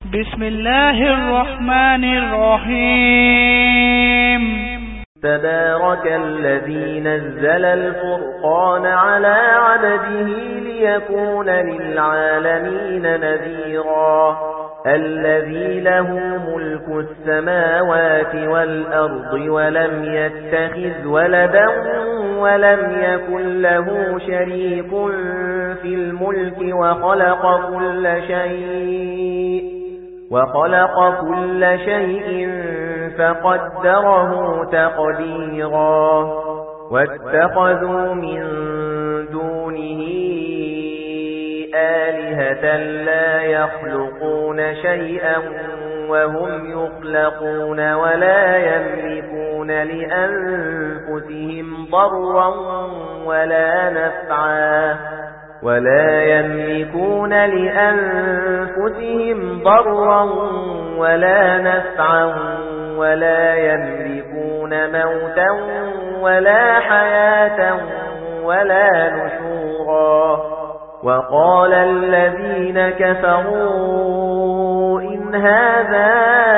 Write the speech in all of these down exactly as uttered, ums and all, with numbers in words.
بسم الله الرحمن الرحيم. تبارك الذي نزل الفرقان على عبده ليكون للعالمين نذيرا الذي له ملك السماوات والأرض ولم يتخذ ولدا ولم يكن له شريك في الملك وخلق كل شيء وخلق كل شيء فقدره تقديرا واتخذوا من دونه آلهة لا يخلقون شيئا وهم يخلقون ولا يملكون لأنفسهم ضرا ولا نفعا ولا يملكون لأنفسهم ضرا ولا نفعا ولا يملكون موتا ولا حياة ولا نشورا وقال الذين كفروا إن هذا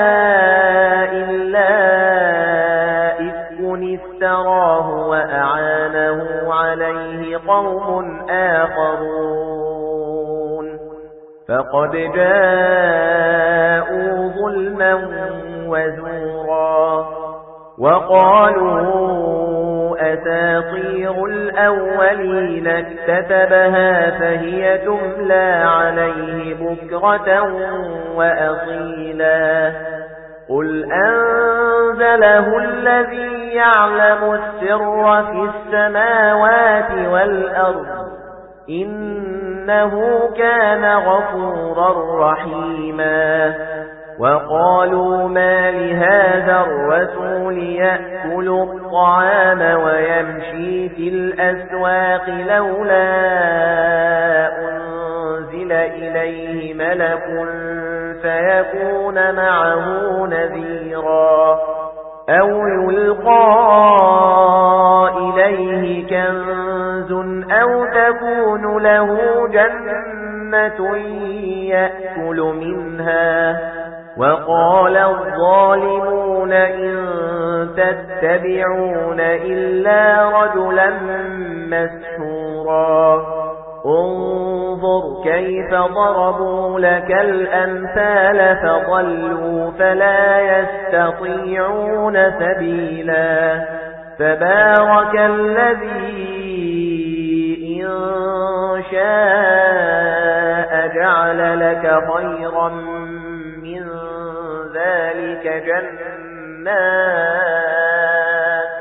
إلا إفك افتراه وأعانه عليه قوم آخرون فقد جاءوا ظلما وزورا وقالوا أساطير الأولين اكتتبها فهي تملى عليه بكرة وأصيلا قل أنزله الذي يعلم السر في السماوات والأرض إنه كان غفورا رحيما وقالوا ما لهذا الرسول يأكل الطعام ويمشي في الأسواق لولا أنزل إليه ملك فيكون معه نذيرا أو يلقى إليه كنز أو تكون له جنة يأكل منها وقال الظالمون إن تتبعون إلا رجلا مسحورا انظر كيف ضربوا لك الأمثال فضلوا فلا يستطيعون سبيلا تبارك الذي إن شاء جعل لك خيرا من ذلك جنات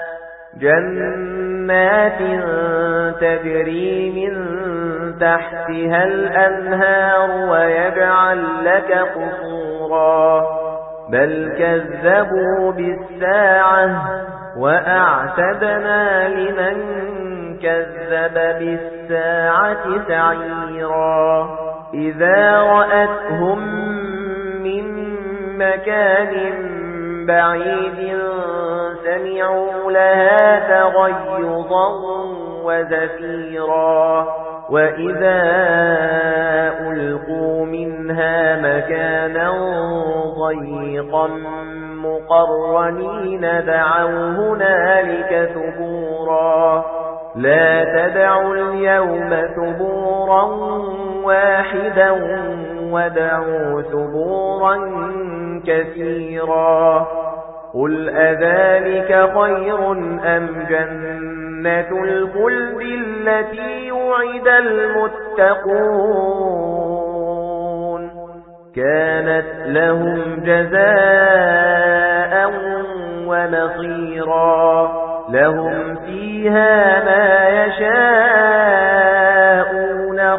جنات تجري من تحتها الأنهار ويجعل لك قصورا بل كذبوا بالساعة وأعتدنا لمن كذب بالساعة سعيرا إذا رأتهم من مكان بعيد سمعوا لها تغيظا وزفيرا وإذا ألقوا منها مكانا ضيقا مقرنين دعوا هنالك ثبورا لا تدعوا اليوم ثبورا واحدا ودعوا ثبورا كثيرا قل أذلك خير أم جنة الخلد التي وعد المتقون كانت لهم جزاء ومصيرا لهم فيها ما يشاءون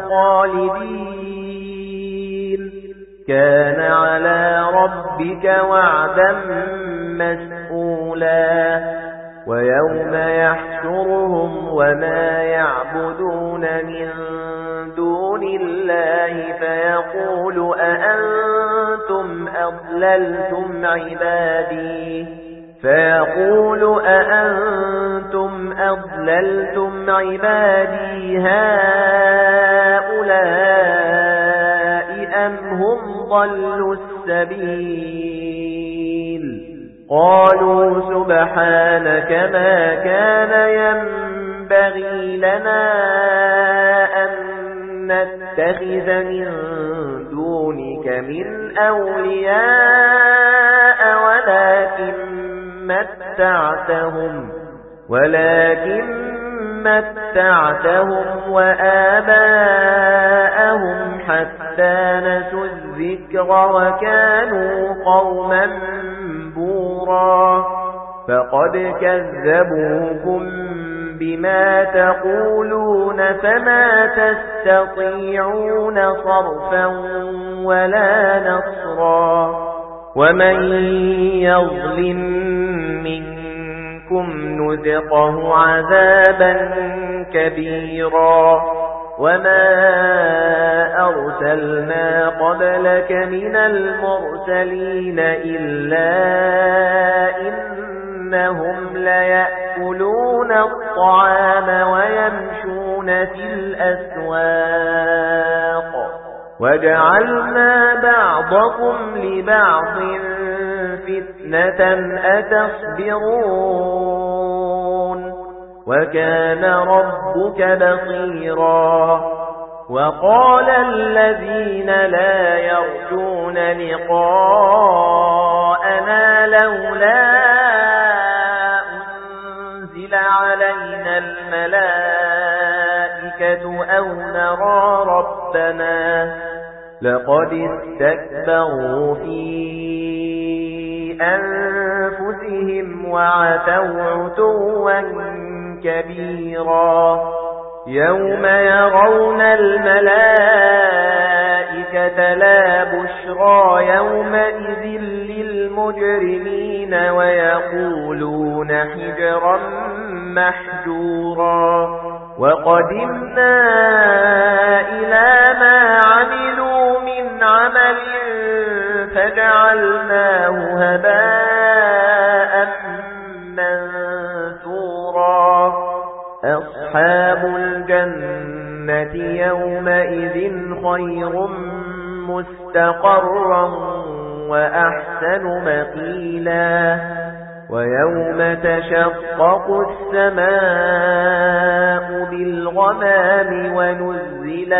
خالدين كان على ربك وعدا مسئولا ويوم يحشرهم وما يعبدون من دون الله فيقول أأنتم أضللتم عبادي فيقول أأنتم أضللتم عبادي هؤلاء أم هم ضلوا السبيل قالوا سبحانك ما كان ينبغي لنا أن نتخذ من دونك من أولياء ولكن متعتهم ولكن متعتهم وآباءهم حتى نسوا الذكر وكانوا قوما بورا فقد كذبوكم بما تقولون فما تستطيعون صرفا ولا نصرا ومن يظلم منكم نذقه عذابا كبيرا وما أرسلنا قبلك من المرسلين إلا إنهم ليأكلون الطعام ويمشون في الأسواق وجعلنا بعضكم لبعض فتنة أتصبرون وكان ربك بصيرا وقال الذين لا يرجون لقاءنا لولا أنزل علينا الملائكة أو نرى ربنا لقد استكبروا في أنفسهم وعتوا عتوا كبيرا يوم يرون الملائكة لا بشرى يومئذ للمجرمين ويقولون حجرا محجورا وقدمنا إلى ما عملوا من عمل فجعلناه هباء منثورا أصحاب الجنة يومئذ خير مستقرا وأحسن مقيلا ويوم تشقق السماء بالغمام ونزل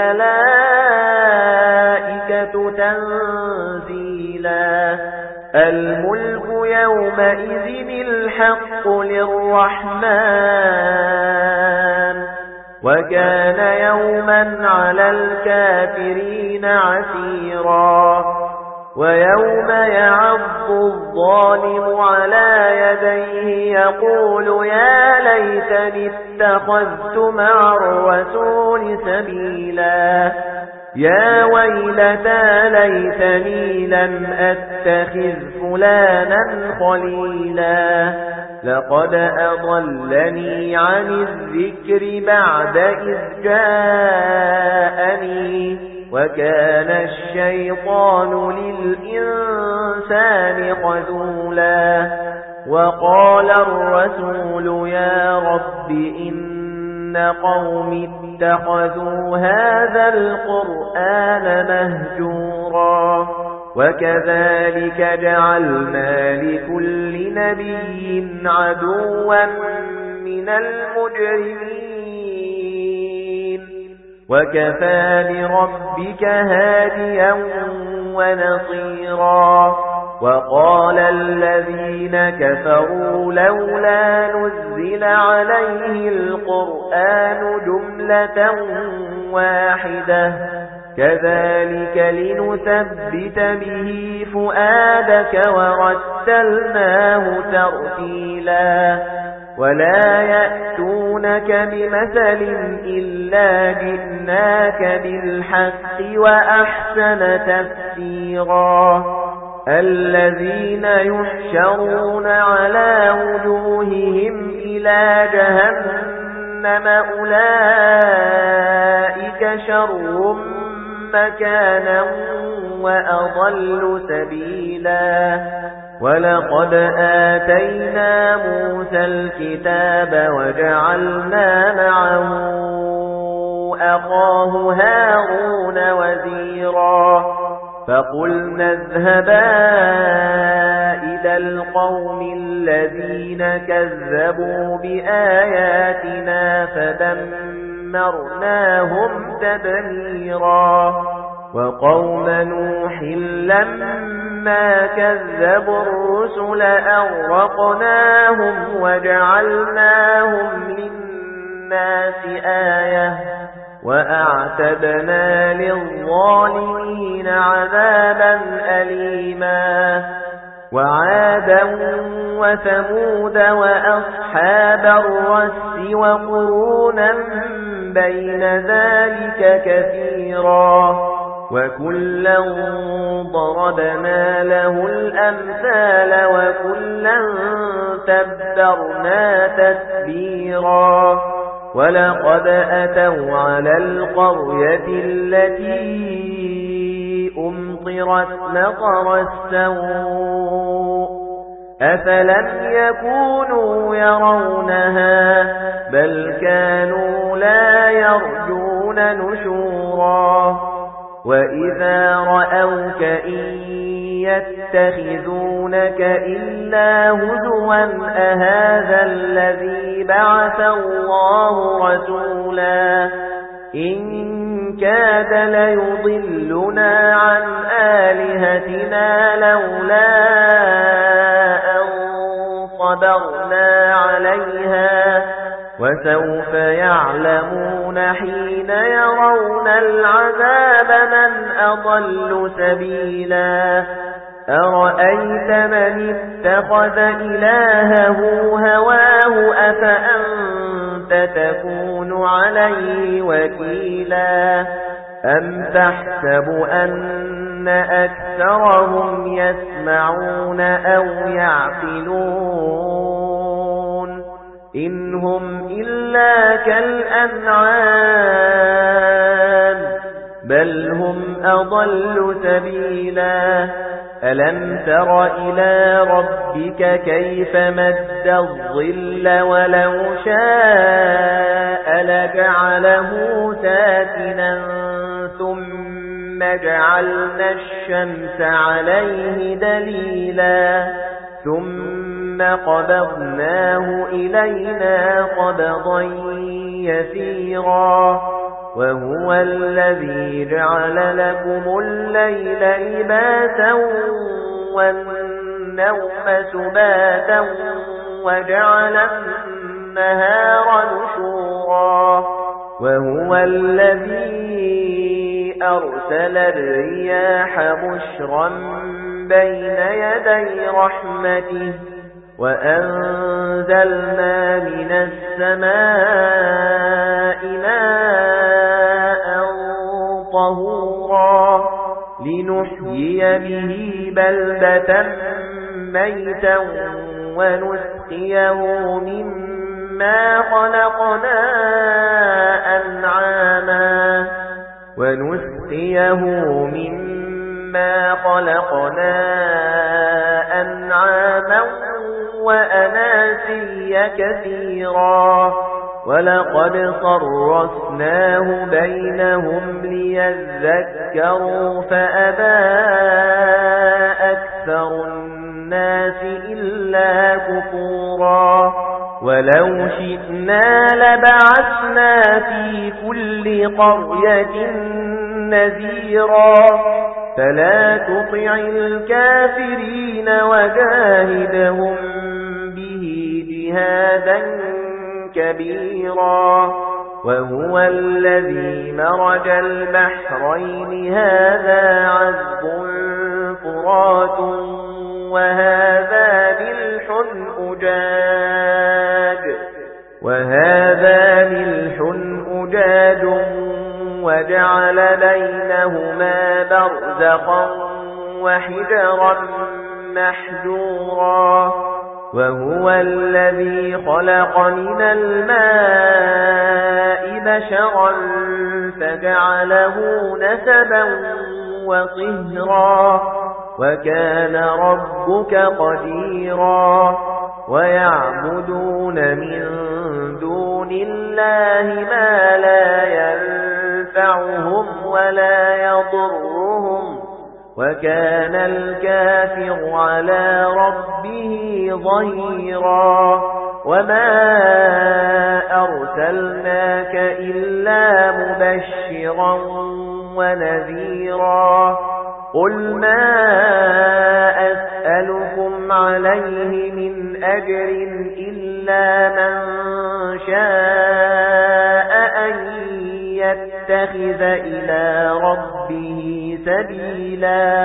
الملائكة تنزيلا الملك يومئذ الحق للرحمن وكان يوما على الكافرين عسيرا ويوم يعض الظالم على يديه يقول يا ليتني اتخذت مع الرسول سبيلا يا ويلتى ليتني لم أتخذ فلانا خليلا لقد أضلني عن الذكر بعد إذ جاءني وكان الشيطان للإنسان خذولا وقال الرسول يا رب إن قوم اتخذوا هذا القرآن مهجورا وكذلك جعلنا لكل نبي عدوا من المجرمين وكفى بربك هاديا ونصيرا وقال الذين كفروا لولا نزل عليه القرآن جملة واحدة كذلك لنثبت به فؤادك ورتلناه ترتيلا ولا يأتونك بمثل إلا جئناك بالحق وأحسن تفسيرا الذين يحشرون على وجوههم إلى جهنم أولئك شر مكانا وأضل سبيلا ولقد آتينا موسى الكتاب وجعلنا معه أخاه هارون وزيرا فقلنا اذهبا إلى القوم الذين كذبوا بآياتنا فدمرناهم تدميرا وقوم نوح لما كذبوا الرسل أغرقناهم وجعلناهم للناس آية وأعتدنا للظالمين عذابا أليما وعادا وثمود وأصحاب الرس وقرونا بين ذلك كثيرا وكلا ضربنا له الأمثال وكلا تبرنا تتبيرا ولقد أتوا على القرية التي أمطرت مطر السوء أفلم يكونوا يرونها بل كانوا لا يرجون نشورا وإذا رأوك إن يتخذونك إلا هزوا أهذا الذي بعث الله رسولا إن كاد ليضلنا عن آلهتنا لولا أن صبرنا عليها وسوف يعلمون حين يرون العذاب من أضل سبيلا أرأيت من اتخذ إلهه هواه أفأنت تكون عليه وكيلا أم تحسب أن أكثرهم يسمعون أو يعقلون إن هم إلا كالأنعام بل هم أضل سبيلا ألم تر إلى ربك كيف مد الظل ولو شاء لجعله ساكنا ثم جعلنا الشمس عليه دليلا ثم قبضناه إلينا قبضا يسيرا وهو الذي جعل لكم الليل لباسا والنوم سباتا وجعل النهار نشورا وهو الذي أرسل الرياح بشرا بين يدي رحمته وأنزلنا من السماء ماء طهورا لنحيي به بلدة ميتا ونسقيه مما خلقنا أنعاما ونسقيه مما خلقنا أنعاما وأناسيا كثيرا ولقد صرفناه بينهم ليذكروا فأبى أكثر الناس إلا كفورا ولو شئنا لبعثنا في كل قرية نذيرا فلا تطع الكافرين وجاهدهم به جهادا كبيرا وهو الذي مرج البحرين هذا عذب فرات وهذا ملح أجاج وهذا ملح أجاج وجعل بينهما برزخا وحجرا محجورا وهو الذي خلق من الماء بشرا فجعله نسبا وصهرا وكان ربك قديرا ويعبدون من دون الله ما لا ينفع ينفعهم ولا يضرهم وكان الكافر على ربه ظهيرا وما أرسلناك إلا مبشرا ونذيرا قل ما أسألكم عليه من أجر إلا من شاء أن يتخذ إلى ربه سبيلا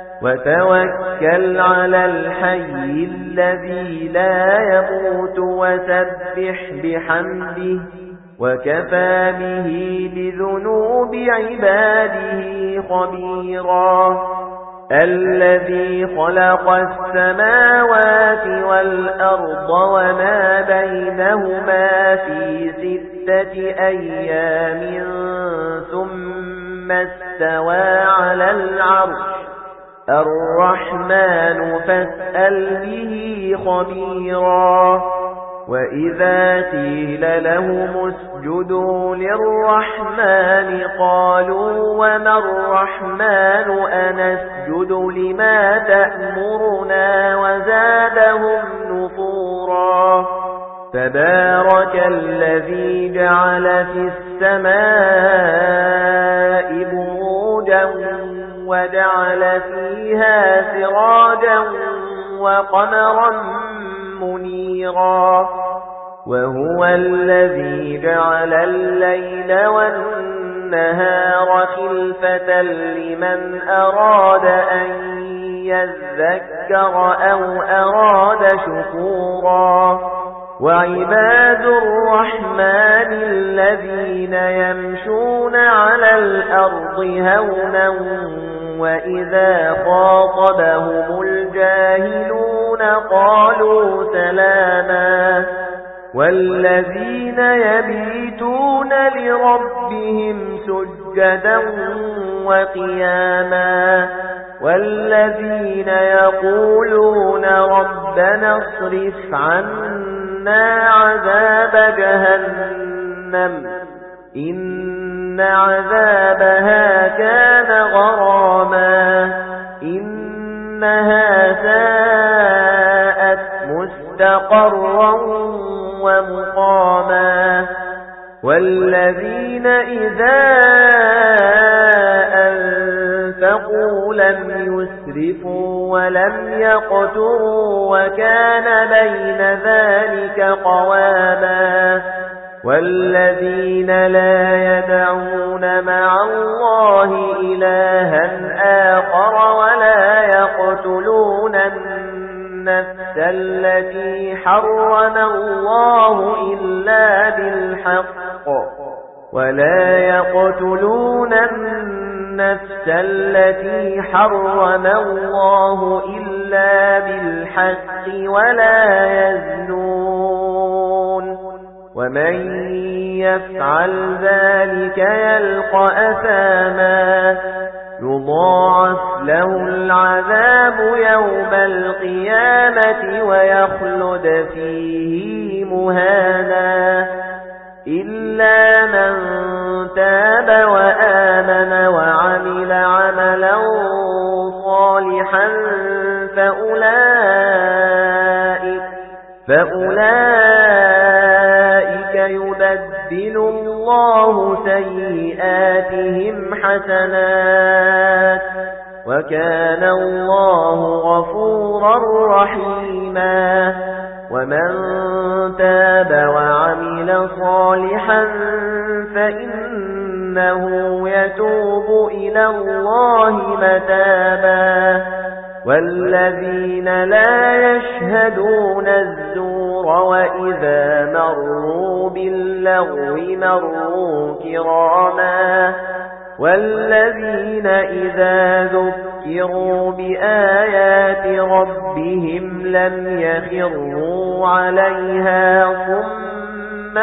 وتوكل على الحي الذي لا يموت وسبح بحمده وكفى به بذنوب عباده خبيرا الذي خلق السماوات والأرض وما بينهما في ستة أيام ثم استوى على العرش الرحمن فاسأل به خبيرا وإذا قيل لهم اسجدوا للرحمن قالوا وما الرحمن أنسجد لما تأمرنا وزادهم نفورا تبارك الذي جعل في السماء بروجا وجعل فيها سراجا وقمرا منيرا وهو الذي جعل الليل والنهار خلفة لمن أراد أن يذكر أو أراد شكورا وعباد الرحمن الذين يمشون على الأرض هونا وإذا خاطبهم الجاهلون قالوا سلاما والذين يبيتون لربهم سجدا وقياما والذين يقولون ربنا اصرف عنا عذاب جهنم إن عذابها كان غراما إنها ساءت مستقرا ومقاما والذين إذا أنفقوا لم يسرفوا ولم يقتروا وكان بين ذلك قواما والذين لا يدعون مع الله إلها آخر ولا يقتلون النفس التي حرم الله إلا بالحق ولا يقتلون النفس التي حرم الله إلا بالحق ولا يزنون ومن يفعل ذلك يلقى أثاما يضاعف له العذاب يوم القيامة ويخلد فيه مهانا إلا من تاب وآمن وعمل عملا صالحا فأولئك فأولئك يبدل الله سيئاتهم حسنات وكان الله غفورا رحيما ومن تاب وعمل صالحا فإنه يتوب إلى الله متابا والذين لا يشهدون الزور وإذا مروا باللغو مروا كراما والذين إذا ذكروا بآيات ربهم لم يخروا عليها صما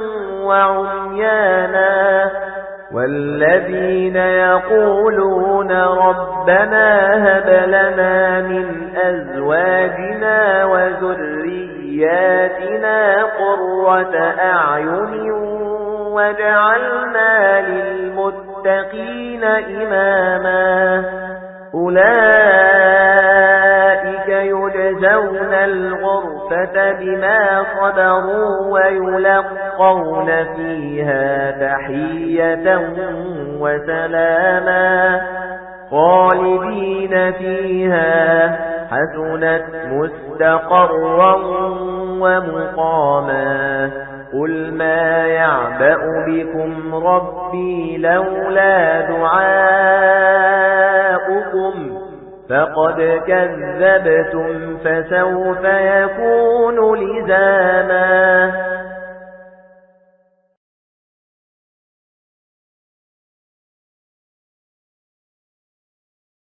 وعميانا والذين يقولون ربنا هب لنا من أزواجنا وذرياتنا قرة أعين وجعلنا للمتقين إماما أولئك يجزون الغرفة بما صبروا ويلقون فيها تحية وسلاما خالدين فيها حسنت مستقرا ومقاما قل ما يعبأ بكم ربي لولا دعاؤكم فقد كذبتم فسوف يكون لزاما